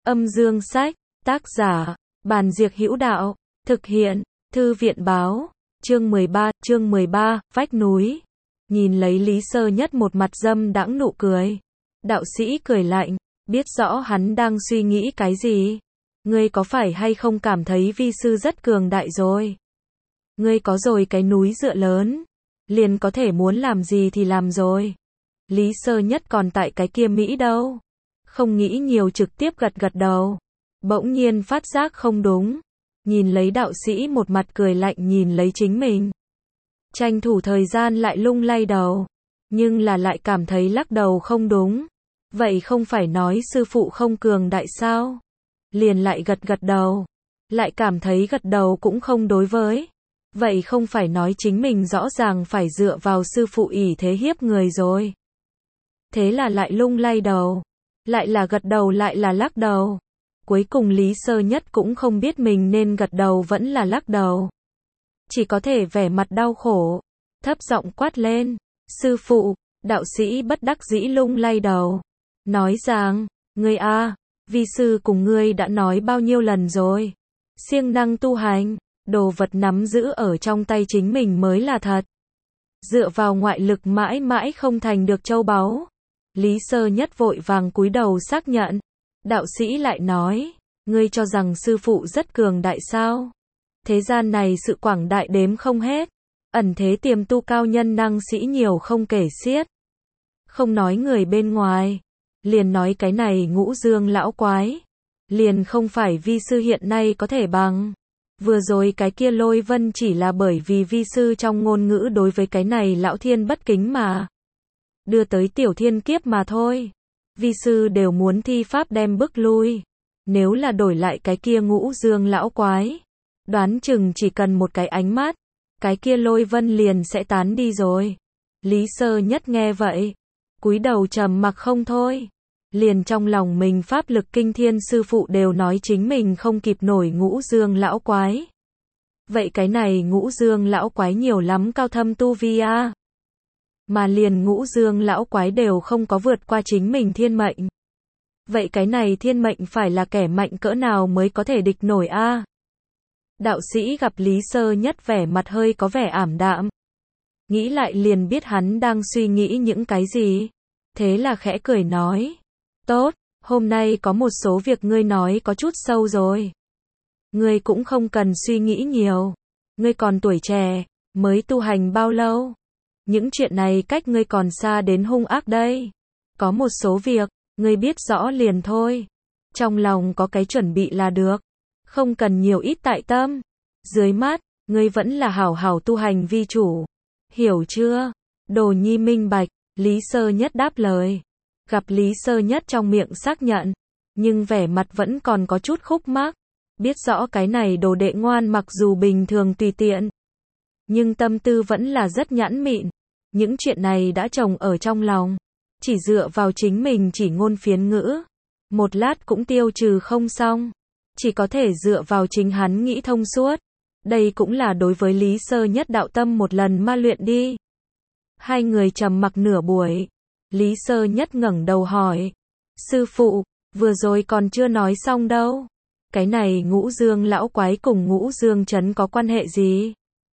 Âm dương sách, tác giả, Bàn Diệc Hữu Đạo, thực hiện, Thư viện báo, chương 13, vách núi. Nhìn lấy Lý Sơ Nhất một mặt dâm đãng nụ cười. Đạo sĩ cười lạnh, biết rõ hắn đang suy nghĩ cái gì. Ngươi có phải hay không cảm thấy vi sư rất cường đại rồi? Ngươi có rồi cái núi dựa lớn, liền có thể muốn làm gì thì làm rồi. Lý Sơ Nhất còn tại cái kia Mỹ đâu. Không nghĩ nhiều trực tiếp gật gật đầu. Bỗng nhiên phát giác không đúng. Nhìn lấy đạo sĩ một mặt cười lạnh nhìn lấy chính mình. Tranh thủ thời gian lại lung lay đầu. Nhưng là lại cảm thấy lắc đầu không đúng. Vậy không phải nói sư phụ không cường đại sao? Liền lại gật gật đầu. Lại cảm thấy gật đầu cũng không đối với. Vậy không phải nói chính mình rõ ràng phải dựa vào sư phụ ỷ thế hiếp người rồi. Thế là lại lung lay đầu. Lại là gật đầu lại là lắc đầu. Cuối cùng Lý Sơ Nhất cũng không biết mình nên gật đầu vẫn là lắc đầu. Chỉ có thể vẻ mặt đau khổ. Thấp giọng quát lên. Sư phụ, đạo sĩ bất đắc dĩ lung lay đầu. Nói rằng, ngươi a, vi sư cùng ngươi đã nói bao nhiêu lần rồi. Siêng năng tu hành, đồ vật nắm giữ ở trong tay chính mình mới là thật. Dựa vào ngoại lực mãi mãi không thành được châu báu. Lý Sơ Nhất vội vàng cúi đầu xác nhận. Đạo sĩ lại nói, ngươi cho rằng sư phụ rất cường đại sao? Thế gian này sự quảng đại đếm không hết. Ẩn thế tiềm tu cao nhân năng sĩ nhiều không kể xiết. Không nói người bên ngoài. Liền nói cái này Ngũ Dương lão quái. Liền không phải vi sư hiện nay có thể bằng. Vừa rồi cái kia Lôi Vân chỉ là bởi vì vi sư trong ngôn ngữ đối với cái này lão thiên bất kính mà. Đưa tới tiểu thiên kiếp mà thôi. Vi sư đều muốn thi pháp đem bức lui. Nếu là đổi lại cái kia Ngũ Dương lão quái. Đoán chừng chỉ cần một cái ánh mắt. Cái kia Lôi Vân liền sẽ tán đi rồi. Lý Sơ Nhất nghe vậy. Cúi đầu trầm mặc không thôi. Liền trong lòng mình pháp lực kinh thiên sư phụ đều nói chính mình không kịp nổi Ngũ Dương lão quái. Vậy cái này Ngũ Dương lão quái nhiều lắm cao thâm tu vi a. Mà liền Ngũ Dương lão quái đều không có vượt qua chính mình thiên mệnh. Vậy cái này thiên mệnh phải là kẻ mạnh cỡ nào mới có thể địch nổi a? Đạo sĩ gặp Lý Sơ Nhất vẻ mặt hơi có vẻ ảm đạm. Nghĩ lại liền biết hắn đang suy nghĩ những cái gì. Thế là khẽ cười nói. Tốt, hôm nay có một số việc ngươi nói có chút sâu rồi. Ngươi cũng không cần suy nghĩ nhiều. Ngươi còn tuổi trẻ, mới tu hành bao lâu? Những chuyện này cách ngươi còn xa đến hung ác đây. Có một số việc, ngươi biết rõ liền thôi. Trong lòng có cái chuẩn bị là được. Không cần nhiều ít tại tâm. Dưới mắt, ngươi vẫn là hảo hảo tu hành vi chủ. Hiểu chưa? Đồ nhi minh bạch, Lý Sơ Nhất đáp lời. Gặp Lý Sơ Nhất trong miệng xác nhận. Nhưng vẻ mặt vẫn còn có chút khúc mắc. Biết rõ cái này đồ đệ ngoan mặc dù bình thường tùy tiện. Nhưng tâm tư vẫn là rất nhãn mịn. Những chuyện này đã trồng ở trong lòng. Chỉ dựa vào chính mình chỉ ngôn phiến ngữ. Một lát cũng tiêu trừ không xong. Chỉ có thể dựa vào chính hắn nghĩ thông suốt. Đây cũng là đối với Lý Sơ Nhất đạo tâm một lần ma luyện đi. Hai người trầm mặc nửa buổi. Lý Sơ Nhất ngẩng đầu hỏi. Sư phụ, vừa rồi còn chưa nói xong đâu. Cái này Ngũ Dương lão quái cùng Ngũ Dương Trấn có quan hệ gì?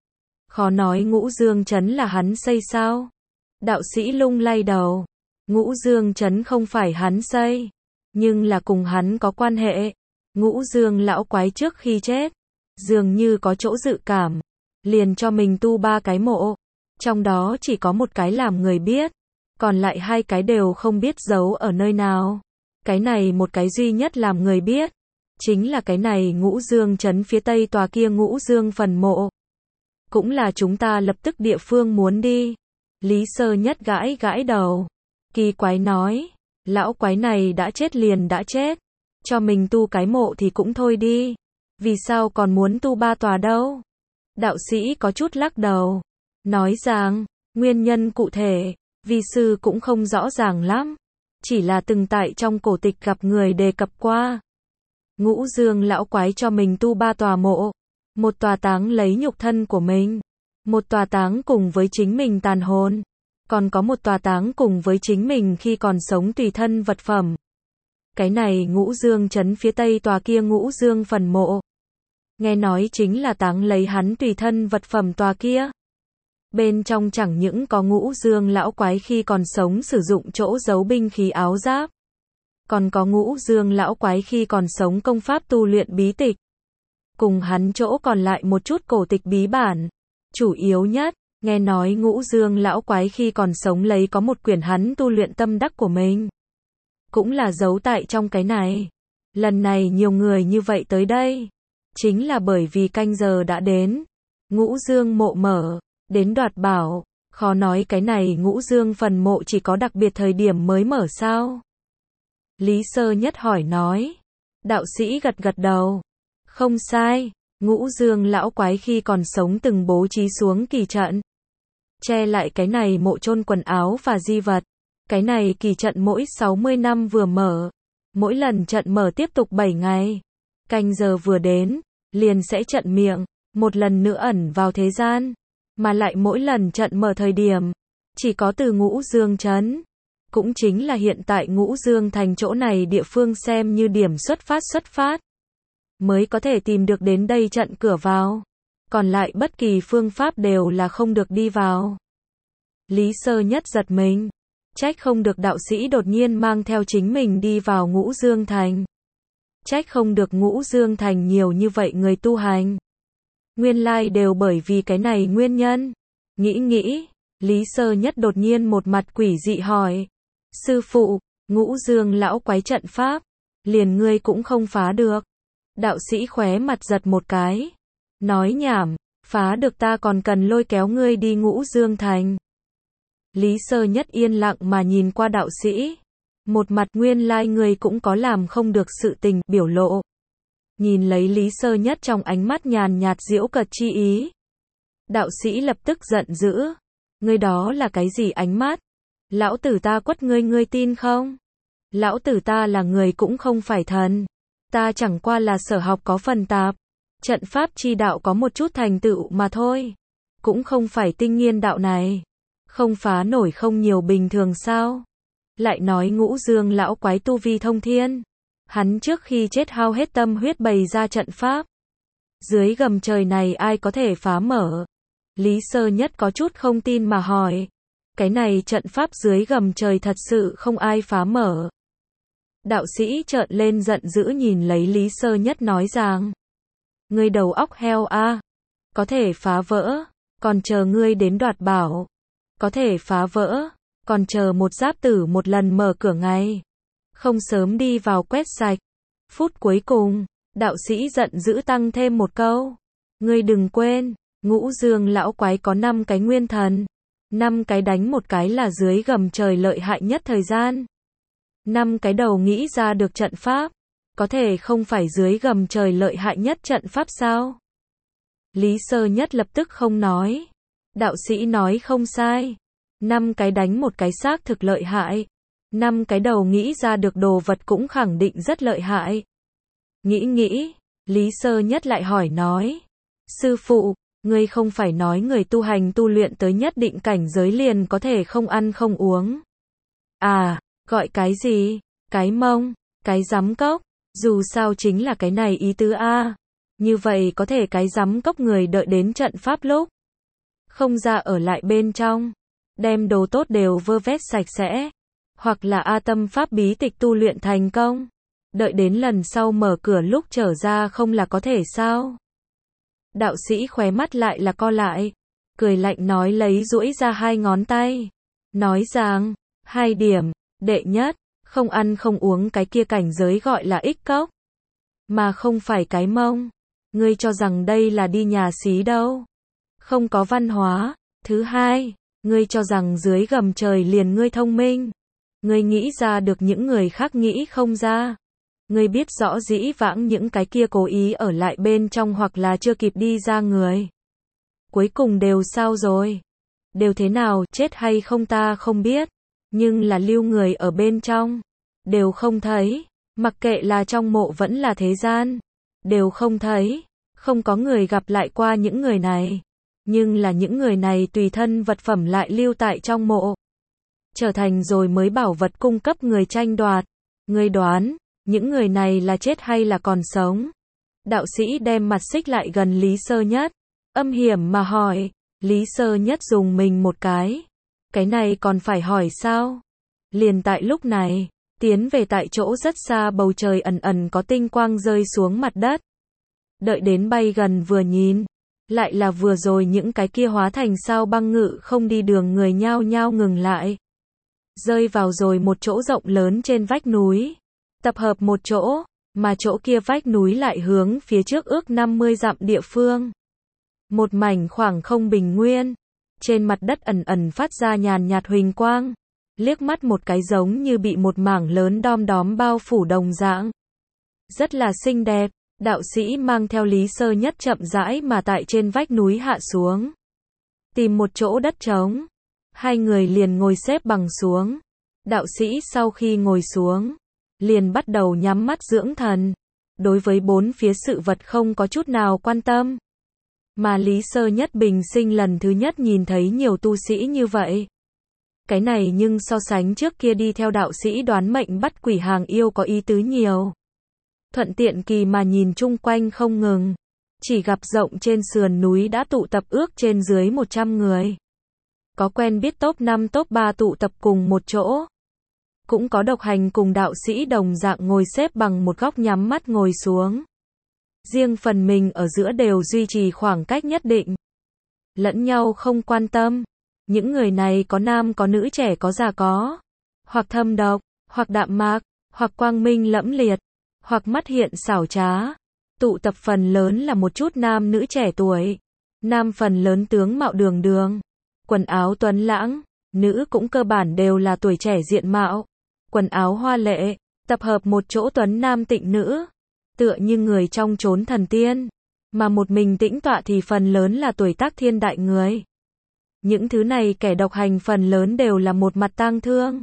Khó nói Ngũ Dương Trấn là hắn xây sao? Đạo sĩ lung lay đầu. Ngũ Dương Trấn không phải hắn xây. Nhưng là cùng hắn có quan hệ. Ngũ Dương lão quái trước khi chết. Dường như có chỗ dự cảm. Liền cho mình tu 3 cái mộ. Trong đó chỉ có một cái làm người biết. Còn lại 2 cái đều không biết giấu ở nơi nào. Cái này một cái duy nhất làm người biết. Chính là cái này Ngũ Dương Trấn phía tây tòa kia Ngũ Dương phần mộ. Cũng là chúng ta lập tức địa phương muốn đi. Lý Sơ Nhất gãi gãi đầu. Kỳ quái nói. Lão quái này đã chết liền đã chết. Cho mình tu cái mộ thì cũng thôi đi. Vì sao còn muốn tu 3 tòa đâu? Đạo sĩ có chút lắc đầu. Nói rằng, nguyên nhân cụ thể, vi sư cũng không rõ ràng lắm. Chỉ là từng tại trong cổ tịch gặp người đề cập qua. Ngũ Dương lão quái cho mình tu 3 tòa mộ. Một tòa táng lấy nhục thân của mình. Một tòa táng cùng với chính mình tàn hồn. Còn có một tòa táng cùng với chính mình khi còn sống tùy thân vật phẩm. Cái này Ngũ Dương trấn phía tây tòa kia Ngũ Dương phần mộ. Nghe nói chính là táng lấy hắn tùy thân vật phẩm tòa kia. Bên trong chẳng những có Ngũ Dương lão quái khi còn sống sử dụng chỗ giấu binh khí áo giáp. Còn có Ngũ Dương lão quái khi còn sống công pháp tu luyện bí tịch. Cùng hắn chỗ còn lại một chút cổ tịch bí bản. Chủ yếu nhất, nghe nói Ngũ Dương lão quái khi còn sống lấy có một quyển hắn tu luyện tâm đắc của mình. Cũng là giấu tại trong cái này. Lần này nhiều người như vậy tới đây. Chính là bởi vì canh giờ đã đến. Ngũ Dương mộ mở. Đến đoạt bảo. Khó nói cái này Ngũ Dương phần mộ chỉ có đặc biệt thời điểm mới mở sao? Lý Sơ Nhất hỏi nói. Đạo sĩ gật gật đầu. Không sai. Ngũ Dương lão quái khi còn sống từng bố trí xuống kỳ trận. Che lại cái này mộ chôn quần áo và di vật. Cái này kỳ trận mỗi 60 năm vừa mở. Mỗi lần trận mở tiếp tục 7 ngày. Canh giờ vừa đến, liền sẽ trận miệng, một lần nữa ẩn vào thế gian. Mà lại mỗi lần trận mở thời điểm, chỉ có từ Ngũ Dương trấn. Cũng chính là hiện tại Ngũ Dương thành chỗ này địa phương xem như điểm xuất phát. Mới có thể tìm được đến đây trận cửa vào. Còn lại bất kỳ phương pháp đều là không được đi vào. Lý Sơ Nhất giật mình. Trách không được đạo sĩ đột nhiên mang theo chính mình đi vào Ngũ Dương thành. Trách không được Ngũ Dương thành nhiều như vậy người tu hành. Nguyên lai đều bởi vì cái này nguyên nhân. Nghĩ, Lý Sơ Nhất đột nhiên một mặt quỷ dị hỏi. Sư phụ, Ngũ Dương lão quái trận pháp, liền ngươi cũng không phá được. Đạo sĩ khóe mặt giật một cái. Nói nhảm, phá được ta còn cần lôi kéo ngươi đi Ngũ Dương thành. Lý Sơ Nhất yên lặng mà nhìn qua đạo sĩ. Một mặt nguyên lai người cũng có làm không được sự tình, biểu lộ. Nhìn lấy Lý Sơ Nhất trong ánh mắt nhàn nhạt giễu cợt chi ý. Đạo sĩ lập tức giận dữ. Ngươi đó là cái gì ánh mắt? Lão tử ta quất ngươi tin không? Lão tử ta là người cũng không phải thần. Ta chẳng qua là sở học có phần tạp. Trận pháp chi đạo có một chút thành tựu mà thôi. Cũng không phải tinh nghiên đạo này. Không phá nổi không nhiều bình thường sao? Lại nói Ngũ Dương lão quái tu vi thông thiên. Hắn trước khi chết hao hết tâm huyết bày ra trận pháp. Dưới gầm trời này ai có thể phá mở? Lý Sơ Nhất có chút không tin mà hỏi. Cái này trận pháp dưới gầm trời thật sự không ai phá mở. Đạo sĩ trợn lên giận dữ nhìn lấy Lý Sơ Nhất nói rằng. Ngươi đầu óc heo a, có thể phá vỡ, còn chờ ngươi đến đoạt bảo. Có thể phá vỡ, còn chờ một giáp tử một lần mở cửa ngay. Không sớm đi vào quét sạch. Phút cuối cùng, đạo sĩ giận dữ tăng thêm một câu. Ngươi đừng quên, Ngũ Dương lão quái có 5 cái nguyên thần. 5 cái đánh một cái là dưới gầm trời lợi hại nhất thời gian. 5 cái đầu nghĩ ra được trận pháp. Có thể không phải dưới gầm trời lợi hại nhất trận pháp sao? Lý Sơ Nhất lập tức không nói. Đạo sĩ nói không sai. 5 cái đánh một cái xác thực lợi hại. 5 cái đầu nghĩ ra được đồ vật cũng khẳng định rất lợi hại. Nghĩ, Lý Sơ Nhất lại hỏi nói. Sư phụ, ngươi không phải nói người tu hành tu luyện tới nhất định cảnh giới liền có thể không ăn không uống. À, gọi cái gì? Cái mông, cái giám cốc. Dù sao chính là cái này ý tứ a. Như vậy có thể cái giám cốc người đợi đến trận pháp lúc. Không ra ở lại bên trong. Đem đồ tốt đều vơ vét sạch sẽ. Hoặc là A tâm pháp bí tịch tu luyện thành công. Đợi đến lần sau mở cửa lúc trở ra không là có thể sao? Đạo sĩ khóe mắt lại là co lại. Cười lạnh nói lấy duỗi ra 2 ngón tay. Nói rằng, 2 điểm, đệ nhất, không ăn không uống cái kia cảnh giới gọi là ích cốc. Mà không phải cái mông. Ngươi cho rằng đây là đi nhà xí đâu. Không có văn hóa. Thứ hai, ngươi cho rằng dưới gầm trời liền ngươi thông minh. Ngươi nghĩ ra được những người khác nghĩ không ra. Ngươi biết rõ dĩ vãng những cái kia cố ý ở lại bên trong hoặc là chưa kịp đi ra người. Cuối cùng đều sao rồi? Đều thế nào, chết hay không ta không biết. Nhưng là lưu người ở bên trong. Đều không thấy. Mặc kệ là trong mộ vẫn là thế gian. Đều không thấy. Không có người gặp lại qua những người này. Nhưng là những người này tùy thân vật phẩm lại lưu tại trong mộ. Trở thành rồi mới bảo vật cung cấp người tranh đoạt. Ngươi đoán, Những người này là chết hay là còn sống? Đạo sĩ đem mặt xích lại gần Lý Sơ Nhất, âm hiểm mà hỏi. Lý Sơ Nhất dùng mình một cái. Cái này còn phải hỏi sao? Liền tại lúc này, tiến về tại chỗ rất xa bầu trời ẩn ẩn có tinh quang rơi xuống mặt đất. Đợi đến bay gần vừa nhìn, lại là vừa rồi những cái kia hóa thành sao băng ngự không đi đường người nhao nhao ngừng lại. Rơi vào rồi một chỗ rộng lớn trên vách núi. Tập hợp một chỗ, mà chỗ kia vách núi lại hướng phía trước ước 50 dặm địa phương. Một mảnh khoảng không bình nguyên. Trên mặt đất ẩn ẩn phát ra nhàn nhạt huỳnh quang. Liếc mắt một cái giống như bị một mảng lớn đom đóm bao phủ đồng dạng. Rất là xinh đẹp. Đạo sĩ mang theo Lý Sơ Nhất chậm rãi mà tại trên vách núi hạ xuống. Tìm một chỗ đất trống. Hai người liền ngồi xếp bằng xuống. Đạo sĩ sau khi ngồi xuống, liền bắt đầu nhắm mắt dưỡng thần. Đối với bốn phía sự vật không có chút nào quan tâm. Mà Lý Sơ Nhất bình sinh lần thứ nhất nhìn thấy nhiều tu sĩ như vậy. Cái này nhưng so sánh trước kia đi theo đạo sĩ đoán mệnh bắt quỷ hàng yêu có ý tứ nhiều. Thuận tiện kỳ mà nhìn chung quanh không ngừng. Chỉ gặp rộng trên sườn núi đã tụ tập ước trên dưới 100 người. Có quen biết top 5 top 3 tụ tập cùng một chỗ. Cũng có độc hành cùng đạo sĩ đồng dạng ngồi xếp bằng một góc nhắm mắt ngồi xuống. Riêng phần mình ở giữa đều duy trì khoảng cách nhất định. Lẫn nhau không quan tâm. Những người này có nam có nữ trẻ có già có. Hoặc thâm độc, hoặc đạm mạc, hoặc quang minh lẫm liệt, hoặc mắt hiện xảo trá. Tụ tập phần lớn là một chút nam nữ trẻ tuổi. Nam phần lớn tướng mạo đường đường. Quần áo tuấn lãng. Nữ cũng cơ bản đều là tuổi trẻ diện mạo. Quần áo hoa lệ. Tập hợp một chỗ tuấn nam tịnh nữ. Tựa như người trong chốn thần tiên. Mà một mình tĩnh tọa thì phần lớn là tuổi tác thiên đại người. Những thứ này kẻ độc hành phần lớn đều là một mặt tang thương.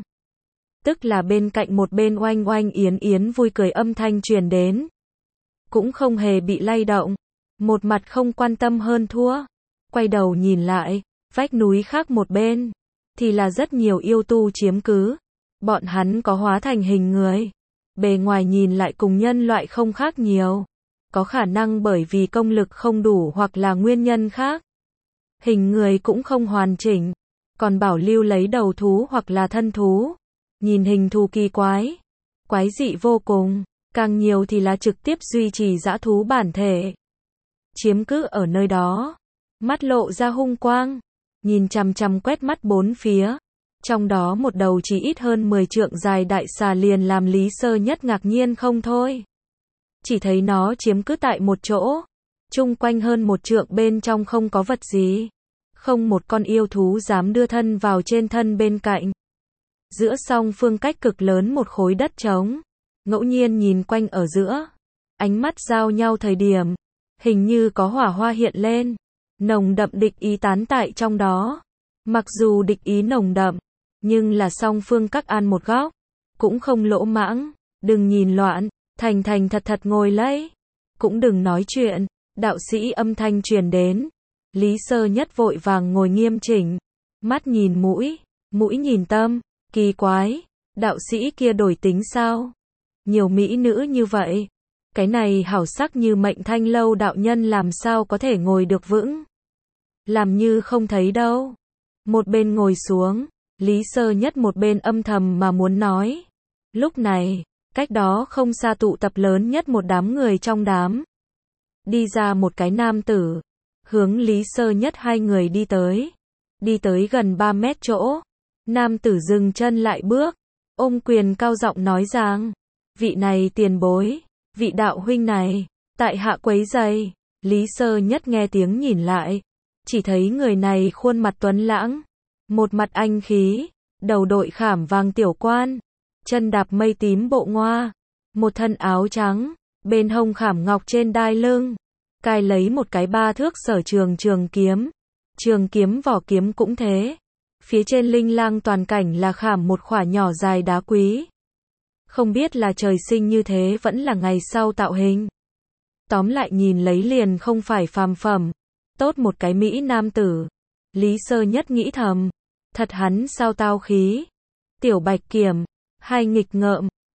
Tức là bên cạnh một bên oanh oanh yến yến vui cười âm thanh truyền đến. Cũng không hề bị lay động. Một mặt không quan tâm hơn thua. Quay đầu nhìn lại, vách núi khác một bên. Thì là rất nhiều yêu tu chiếm cứ. Bọn hắn có hóa thành hình người. Bề ngoài nhìn lại cùng nhân loại không khác nhiều. Có khả năng bởi vì công lực không đủ hoặc là nguyên nhân khác. Hình người cũng không hoàn chỉnh. Còn bảo lưu lấy đầu thú hoặc là thân thú. Nhìn hình thù kỳ quái. Quái dị vô cùng. Càng nhiều thì là trực tiếp duy trì dã thú bản thể. Chiếm cứ ở nơi đó. Mắt lộ ra hung quang. Nhìn chằm chằm quét mắt bốn phía. Trong đó một đầu chỉ ít hơn 10 trượng dài đại xà liền làm Lý Sơ Nhất ngạc nhiên không thôi. Chỉ thấy nó chiếm cứ tại một chỗ. Chung quanh hơn một trượng bên trong không có vật gì. Không một con yêu thú dám đưa thân vào trên thân bên cạnh. Giữa song phương cách cực lớn một khối đất trống. Ngẫu nhiên nhìn quanh ở giữa. Ánh mắt giao nhau thời điểm. Hình như có hỏa hoa hiện lên. Nồng đậm địch ý tán tại trong đó. Mặc dù địch ý nồng đậm. Nhưng là song phương các an một góc. Cũng không lỗ mãng. Đừng nhìn loạn. Thành thành thật thật ngồi lấy. Cũng đừng nói chuyện. Đạo sĩ âm thanh truyền đến. Lý Sơ Nhất vội vàng ngồi nghiêm chỉnh. Mắt nhìn mũi. Mũi nhìn tâm. Kỳ quái. Đạo sĩ kia đổi tính sao? Nhiều mỹ nữ như vậy. Cái này hảo sắc như Mệnh Thanh Lâu đạo nhân làm sao có thể ngồi được vững. Làm như không thấy đâu. Một bên ngồi xuống. Lý Sơ Nhất một bên âm thầm mà muốn nói. Lúc này, cách đó không xa tụ tập lớn nhất một đám người trong đám. Đi ra một cái nam tử. Hướng Lý Sơ Nhất hai người đi tới. Đi tới gần 3 mét chỗ. Nam tử dừng chân lại bước. Ôm quyền cao giọng nói rằng. Vị này tiền bối. Vị đạo huynh này. Tại hạ quấy rầy. Lý Sơ Nhất nghe tiếng nhìn lại. Chỉ thấy người này khuôn mặt tuấn lãng. Một mặt anh khí. Đầu đội khảm vàng tiểu quan. Chân đạp mây tím bộ ngoa. Một thân áo trắng. Bên hông khảm ngọc trên đai lưng. Cài lấy một cái 3 thước sở trường kiếm. Trường kiếm vỏ kiếm cũng thế. Phía trên linh lang toàn cảnh là khảm một khỏa nhỏ dài đá quý. Không biết là trời sinh như thế vẫn là ngày sau tạo hình. Tóm lại nhìn lấy liền không phải phàm phẩm. Tốt một cái Mỹ nam tử. Lý Sơ Nhất nghĩ thầm. Thật hắn sao tao khí. Tiểu Bạch Kiểm. Hai nghịch ngợm.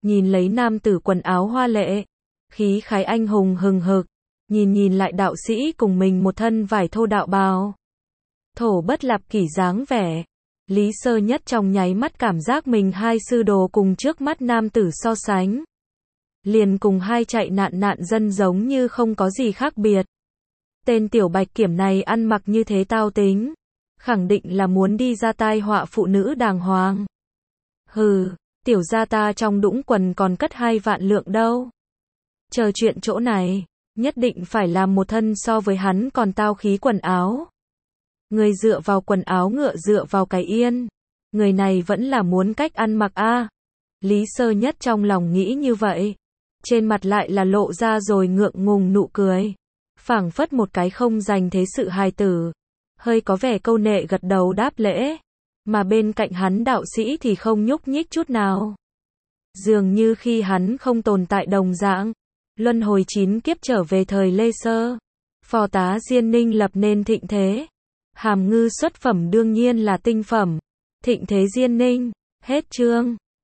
nhìn lấy nam tử quần áo hoa lệ, khí khái anh hùng hừng hực, nhìn lại đạo sĩ cùng mình một thân vải thô đạo bào. Thổ bất lạp kỷ dáng vẻ. Lý Sơ Nhất trong nháy mắt cảm giác mình hai sư đồ cùng trước mắt nam tử so sánh. Liền cùng hai chạy nạn dân giống như không có gì khác biệt. Tên tiểu bạch kiểm này ăn mặc như thế tao tính. Khẳng định là muốn đi ra tai họa phụ nữ đàng hoàng. Hừ, tiểu gia ta trong đũng quần còn cất 2 vạn lượng đâu. Chờ chuyện chỗ này, nhất định phải làm một thân so với hắn còn tao khí quần áo. Người dựa vào quần áo ngựa dựa vào cái yên. Người này vẫn là muốn cách ăn mặc a. Lý Sơ Nhất trong lòng nghĩ như vậy. Trên mặt lại là lộ ra rồi ngượng ngùng nụ cười. Phảng phất một cái không dành thế sự hài tử. Hơi có vẻ câu nệ gật đầu đáp lễ. Mà bên cạnh hắn đạo sĩ thì không nhúc nhích chút nào. Dường như khi hắn không tồn tại đồng dạng. Luân hồi 9 kiếp trở về thời Lê Sơ. Phò tá Diên Ninh lập nên thịnh thế. Hàm ngư xuất phẩm đương nhiên là tinh phẩm. Thịnh thế Diên Ninh. Hết chương.